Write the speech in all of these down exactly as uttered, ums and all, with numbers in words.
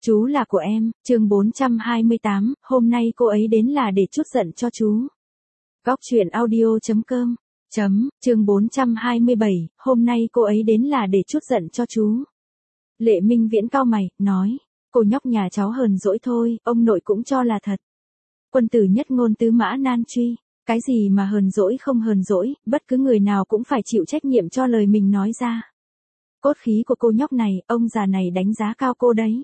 Chú là của em, chương bốn trăm hai mươi tám, hôm nay cô ấy đến là để trút giận cho chú. Góc truyện audio chấm com, chấm, chương bốn trăm hai mươi bảy, hôm nay cô ấy đến là để trút giận cho chú. Lệ Minh Viễn cau mày, nói, cô nhóc nhà cháu hờn dỗi thôi, ông nội cũng cho là thật. Quân tử nhất ngôn tứ mã nan truy, cái gì mà hờn dỗi không hờn dỗi, bất cứ người nào cũng phải chịu trách nhiệm cho lời mình nói ra. Cốt khí của cô nhóc này, ông già này đánh giá cao cô đấy.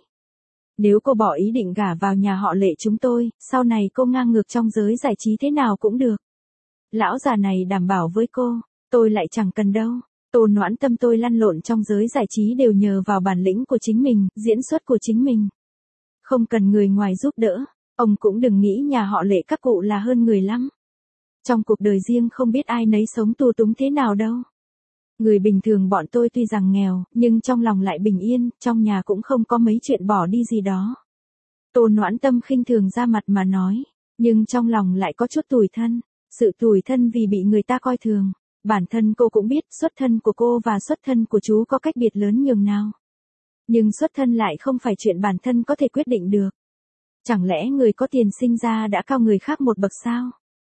Nếu cô bỏ ý định gả vào nhà họ Lệ chúng tôi, sau này cô ngang ngược trong giới giải trí thế nào cũng được. Lão già này đảm bảo với cô, tôi lại chẳng cần đâu. Tô Noãn Tâm tôi lăn lộn trong giới giải trí đều nhờ vào bản lĩnh của chính mình, diễn xuất của chính mình. Không cần người ngoài giúp đỡ, ông cũng đừng nghĩ nhà họ Lệ các cụ là hơn người lắm. Trong cuộc đời riêng không biết ai nấy sống tù túng thế nào đâu. Người bình thường bọn tôi tuy rằng nghèo, nhưng trong lòng lại bình yên, trong nhà cũng không có mấy chuyện bỏ đi gì đó. Tô Noãn Tâm khinh thường ra mặt mà nói, nhưng trong lòng lại có chút tủi thân. Sự tủi thân vì bị người ta coi thường. Bản thân cô cũng biết xuất thân của cô và xuất thân của chú có cách biệt lớn nhường nào. Nhưng xuất thân lại không phải chuyện bản thân có thể quyết định được. Chẳng lẽ người có tiền sinh ra đã cao người khác một bậc sao?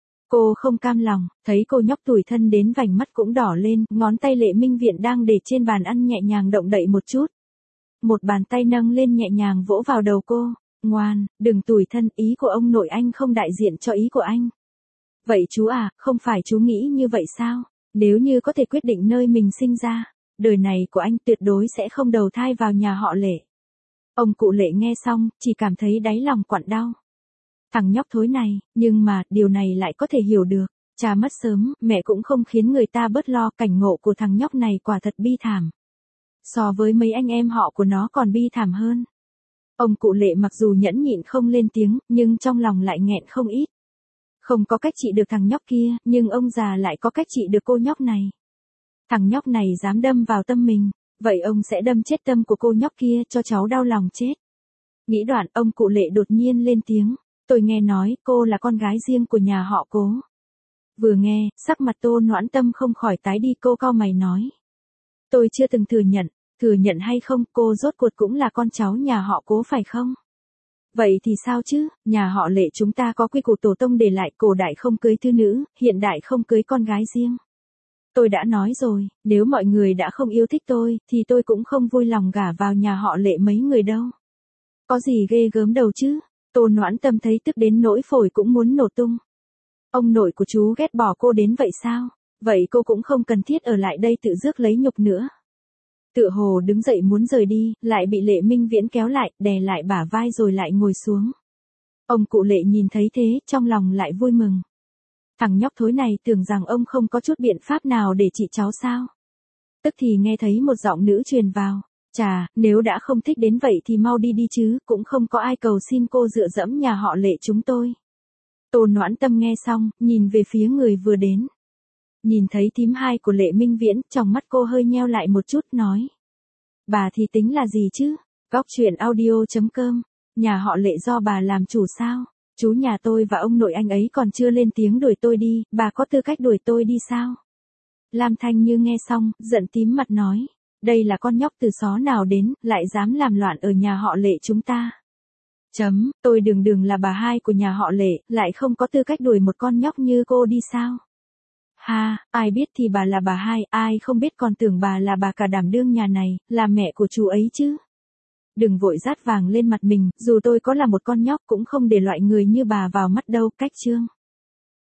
Cô không cam lòng, thấy cô nhóc tủi thân đến vành mắt cũng đỏ lên, ngón tay Lệ Minh Viễn đang để trên bàn ăn nhẹ nhàng động đậy một chút. Một bàn tay nâng lên nhẹ nhàng vỗ vào đầu cô, ngoan, đừng tủi thân, ý của ông nội anh không đại diện cho ý của anh. Vậy chú à, không phải chú nghĩ như vậy sao? Nếu như có thể quyết định nơi mình sinh ra, đời này của anh tuyệt đối sẽ không đầu thai vào nhà họ Lệ. Ông cụ Lệ nghe xong, chỉ cảm thấy đáy lòng quặn đau. Thằng nhóc thối này, nhưng mà, điều này lại có thể hiểu được. Cha mất sớm, mẹ cũng không khiến người ta bớt lo, cảnh ngộ của thằng nhóc này quả thật bi thảm. So với mấy anh em họ của nó còn bi thảm hơn. Ông cụ Lệ mặc dù nhẫn nhịn không lên tiếng, nhưng trong lòng lại nghẹn không ít. Không có cách trị được thằng nhóc kia, nhưng ông già lại có cách trị được cô nhóc này. Thằng nhóc này dám đâm vào tâm mình, vậy ông sẽ đâm chết tâm của cô nhóc kia cho cháu đau lòng chết. Nghĩ đoạn, ông cụ Lệ đột nhiên lên tiếng, tôi nghe nói cô là con gái riêng của nhà họ Cố. Vừa nghe, sắc mặt Tô Noãn Tâm không khỏi tái đi, cô cau mày nói. Tôi chưa từng thừa nhận, thừa nhận hay không, cô rốt cuộc cũng là con cháu nhà họ Cố phải không? Vậy thì sao chứ, nhà họ Lệ chúng ta có quy củ tổ tông để lại, cổ đại không cưới thư nữ, hiện đại không cưới con gái riêng. Tôi đã nói rồi, nếu mọi người đã không yêu thích tôi, thì tôi cũng không vui lòng gả vào nhà họ Lệ mấy người đâu. Có gì ghê gớm đâu chứ, Tô Noãn Tâm thấy tức đến nỗi phổi cũng muốn nổ tung. Ông nội của chú ghét bỏ cô đến vậy sao? Vậy cô cũng không cần thiết ở lại đây tự rước lấy nhục nữa. Tựa hồ đứng dậy muốn rời đi, lại bị Lệ Minh Viễn kéo lại, đè lại bả vai rồi lại ngồi xuống. Ông cụ Lệ nhìn thấy thế, trong lòng lại vui mừng. Thằng nhóc thối này tưởng rằng ông không có chút biện pháp nào để trị cháu sao. Tức thì nghe thấy một giọng nữ truyền vào. Chà, nếu đã không thích đến vậy thì mau đi đi chứ, cũng không có ai cầu xin cô dựa dẫm nhà họ Lệ chúng tôi. Tô Noãn Tâm nghe xong, nhìn về phía người vừa đến. Nhìn thấy thím hai của Lệ Minh Viễn, trong mắt cô hơi nheo lại một chút, nói. Bà thì tính là gì chứ? Góc truyện audio chấm com, nhà họ Lệ do bà làm chủ sao? Chú nhà tôi và ông nội anh ấy còn chưa lên tiếng đuổi tôi đi, bà có tư cách đuổi tôi đi sao? Lam Thanh Như nghe xong, giận tím mặt nói. Đây là con nhóc từ xó nào đến, lại dám làm loạn ở nhà họ Lệ chúng ta. Chấm, tôi đường đường là bà hai của nhà họ Lệ, lại không có tư cách đuổi một con nhóc như cô đi sao? Ha, ai biết thì bà là bà hai, ai không biết còn tưởng bà là bà cả đảm đương nhà này, là mẹ của chú ấy chứ. Đừng vội dát vàng lên mặt mình, dù tôi có là một con nhóc cũng không để loại người như bà vào mắt đâu, cách chương.